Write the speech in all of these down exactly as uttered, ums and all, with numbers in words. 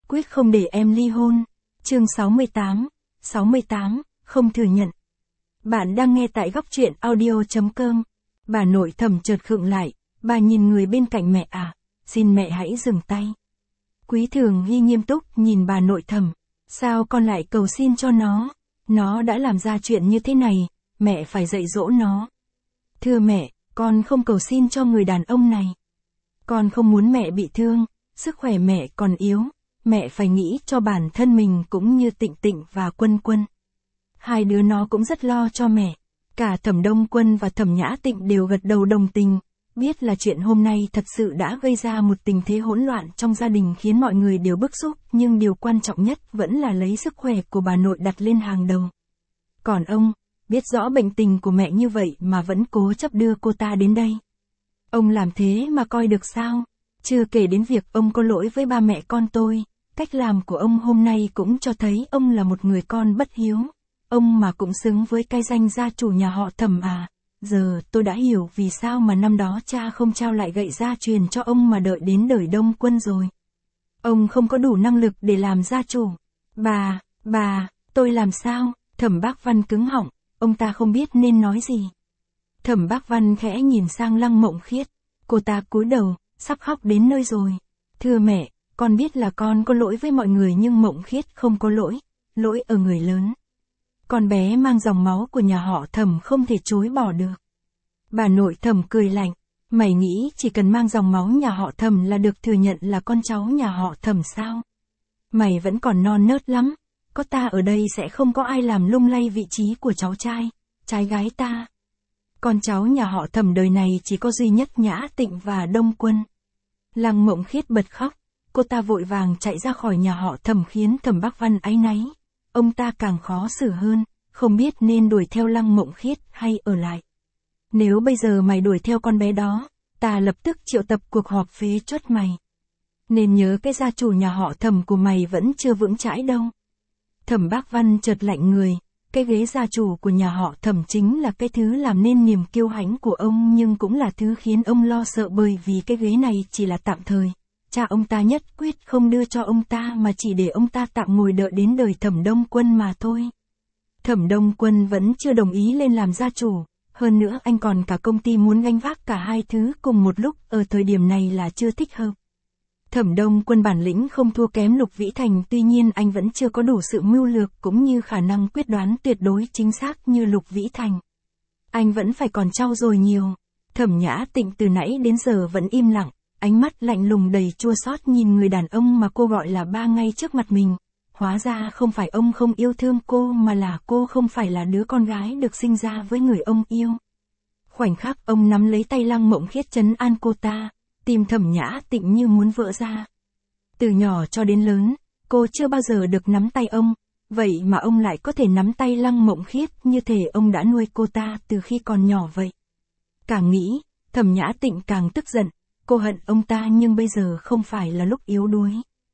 quyết không để em ly hôn. Chương sáu mươi tám, sáu mươi tám, không thừa nhận. Bạn đang nghe tại góc truyện audio.com. Bà nội Thẩm chợt khựng lại, bà nhìn người bên cạnh mẹ à, xin mẹ hãy dừng tay. Quý Thường Hy nghiêm túc nhìn bà nội Thẩm, sao con lại cầu xin cho nó, nó đã làm ra chuyện như thế này, mẹ phải dạy dỗ nó. Thưa mẹ, con không cầu xin cho người đàn ông này. Con không muốn mẹ bị thương, sức khỏe mẹ còn yếu, mẹ phải nghĩ cho bản thân mình cũng như Tịnh Tịnh và Quân Quân. Hai đứa nó cũng rất lo cho mẹ. Cả Thẩm Đông Quân và Thẩm Nhã Tịnh đều gật đầu đồng tình, biết là chuyện hôm nay thật sự đã gây ra một tình thế hỗn loạn trong gia đình khiến mọi người đều bức xúc, nhưng điều quan trọng nhất vẫn là lấy sức khỏe của bà nội đặt lên hàng đầu. Còn ông, biết rõ bệnh tình của mẹ như vậy mà vẫn cố chấp đưa cô ta đến đây. Ông làm thế mà coi được sao? Chưa kể đến việc ông có lỗi với ba mẹ con tôi, cách làm của ông hôm nay cũng cho thấy ông là một người con bất hiếu. Ông mà cũng xứng với cái danh gia chủ nhà họ Thẩm à. Giờ tôi đã hiểu vì sao mà năm đó cha không trao lại gậy gia truyền cho ông mà đợi đến đời Đông Quân rồi. Ông không có đủ năng lực để làm gia chủ. Bà, bà, tôi làm sao? Thẩm Bác Văn cứng họng, ông ta không biết nên nói gì. Thẩm Bác Văn khẽ nhìn sang Lăng Mộng Khiết, cô ta cúi đầu, sắp khóc đến nơi rồi. Thưa mẹ, con biết là con có lỗi với mọi người nhưng Mộng Khiết không có lỗi, lỗi ở người lớn. Con bé mang dòng máu của nhà họ Thẩm không thể chối bỏ được. Bà nội Thẩm cười lạnh, mày nghĩ chỉ cần mang dòng máu nhà họ Thẩm là được thừa nhận là con cháu nhà họ Thẩm sao? Mày vẫn còn non nớt lắm, có ta ở đây sẽ không có ai làm lung lay vị trí của cháu trai, trai gái ta. Con cháu nhà họ Thẩm đời này chỉ có duy nhất Nhã Tịnh và Đông Quân. Lăng Mộng Khiết bật khóc, cô ta vội vàng chạy ra khỏi nhà họ Thẩm khiến Thẩm Bác Văn áy náy. Ông ta càng khó xử hơn, không biết nên đuổi theo Lăng Mộng Khiết hay ở lại. Nếu bây giờ mày đuổi theo con bé đó, ta lập tức triệu tập cuộc họp phế truất mày. Nên nhớ cái gia chủ nhà họ Thẩm của mày vẫn chưa vững chãi đâu. Thẩm Bác Văn chợt lạnh người, cái ghế gia chủ của nhà họ Thẩm chính là cái thứ làm nên niềm kiêu hãnh của ông nhưng cũng là thứ khiến ông lo sợ bởi vì cái ghế này chỉ là tạm thời. Cha ông ta nhất quyết không đưa cho ông ta mà chỉ để ông ta tạm ngồi đợi đến đời Thẩm Đông Quân mà thôi. Thẩm Đông Quân vẫn chưa đồng ý lên làm gia chủ, hơn nữa anh còn cả công ty muốn gánh vác cả hai thứ cùng một lúc ở thời điểm này là chưa thích hợp. Thẩm Đông Quân bản lĩnh không thua kém Lục Vĩ Thành, tuy nhiên anh vẫn chưa có đủ sự mưu lược cũng như khả năng quyết đoán tuyệt đối chính xác như Lục Vĩ Thành. Anh vẫn phải còn trau dồi nhiều. Thẩm Nhã Tịnh từ nãy đến giờ vẫn im lặng, ánh mắt lạnh lùng đầy chua xót nhìn người đàn ông mà cô gọi là ba ngay trước mặt mình. Hóa ra không phải ông không yêu thương cô mà là cô không phải là đứa con gái được sinh ra với người ông yêu. Khoảnh khắc ông nắm lấy tay Lăng Mộng Khiết trấn an cô ta, tim Thẩm Nhã Tịnh như muốn vỡ ra. Từ nhỏ cho đến lớn, cô chưa bao giờ được nắm tay ông, vậy mà ông lại có thể nắm tay Lăng Mộng Khiết như thể ông đã nuôi cô ta từ khi còn nhỏ vậy. Càng nghĩ, Thẩm Nhã Tịnh càng tức giận, cô hận ông ta nhưng bây giờ không phải là lúc yếu đuối.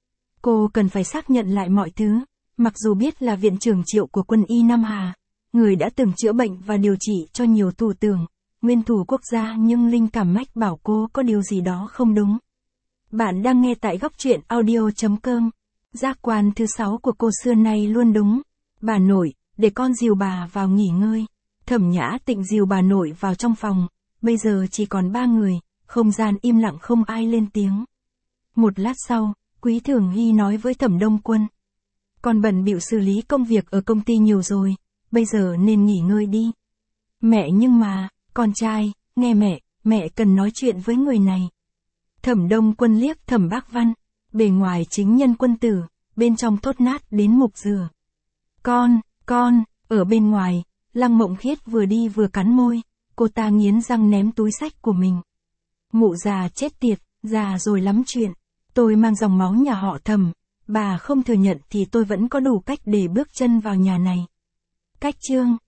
Cô cần phải xác nhận lại mọi thứ, mặc dù biết là viện trưởng Triệu của Quân y Nam Hà, người đã từng chữa bệnh và điều trị cho nhiều thủ tướng, nguyên thủ quốc gia, nhưng linh cảm mách bảo cô có điều gì đó không đúng. Bạn đang nghe tại góc truyện audio.com. Giác quan thứ sáu của cô xưa nay luôn đúng. Bà nội, để con dìu bà vào nghỉ ngơi. Thẩm Nhã Tịnh dìu bà nội vào trong phòng, bây giờ chỉ còn ba người, không gian im lặng không ai lên tiếng. Một lát sau, Quý Thường Hy nói với Thẩm Đông Quân. Con bận bịu xử lý công việc ở công ty nhiều rồi, bây giờ nên nghỉ ngơi đi. Mẹ nhưng mà, con trai, nghe mẹ, mẹ cần nói chuyện với người này. Thẩm Đông Quân liếc Thẩm Bác Văn, bề ngoài chính nhân quân tử, bên trong thốt nát đến mục dừa. Con, con, ở bên ngoài, Lăng Mộng Khiết vừa đi vừa cắn môi, cô ta nghiến răng ném túi xách của mình. Mụ già chết tiệt, già rồi lắm chuyện. Tôi mang dòng máu nhà họ Thẩm, bà không thừa nhận thì tôi vẫn có đủ cách để bước chân vào nhà này. Cách chương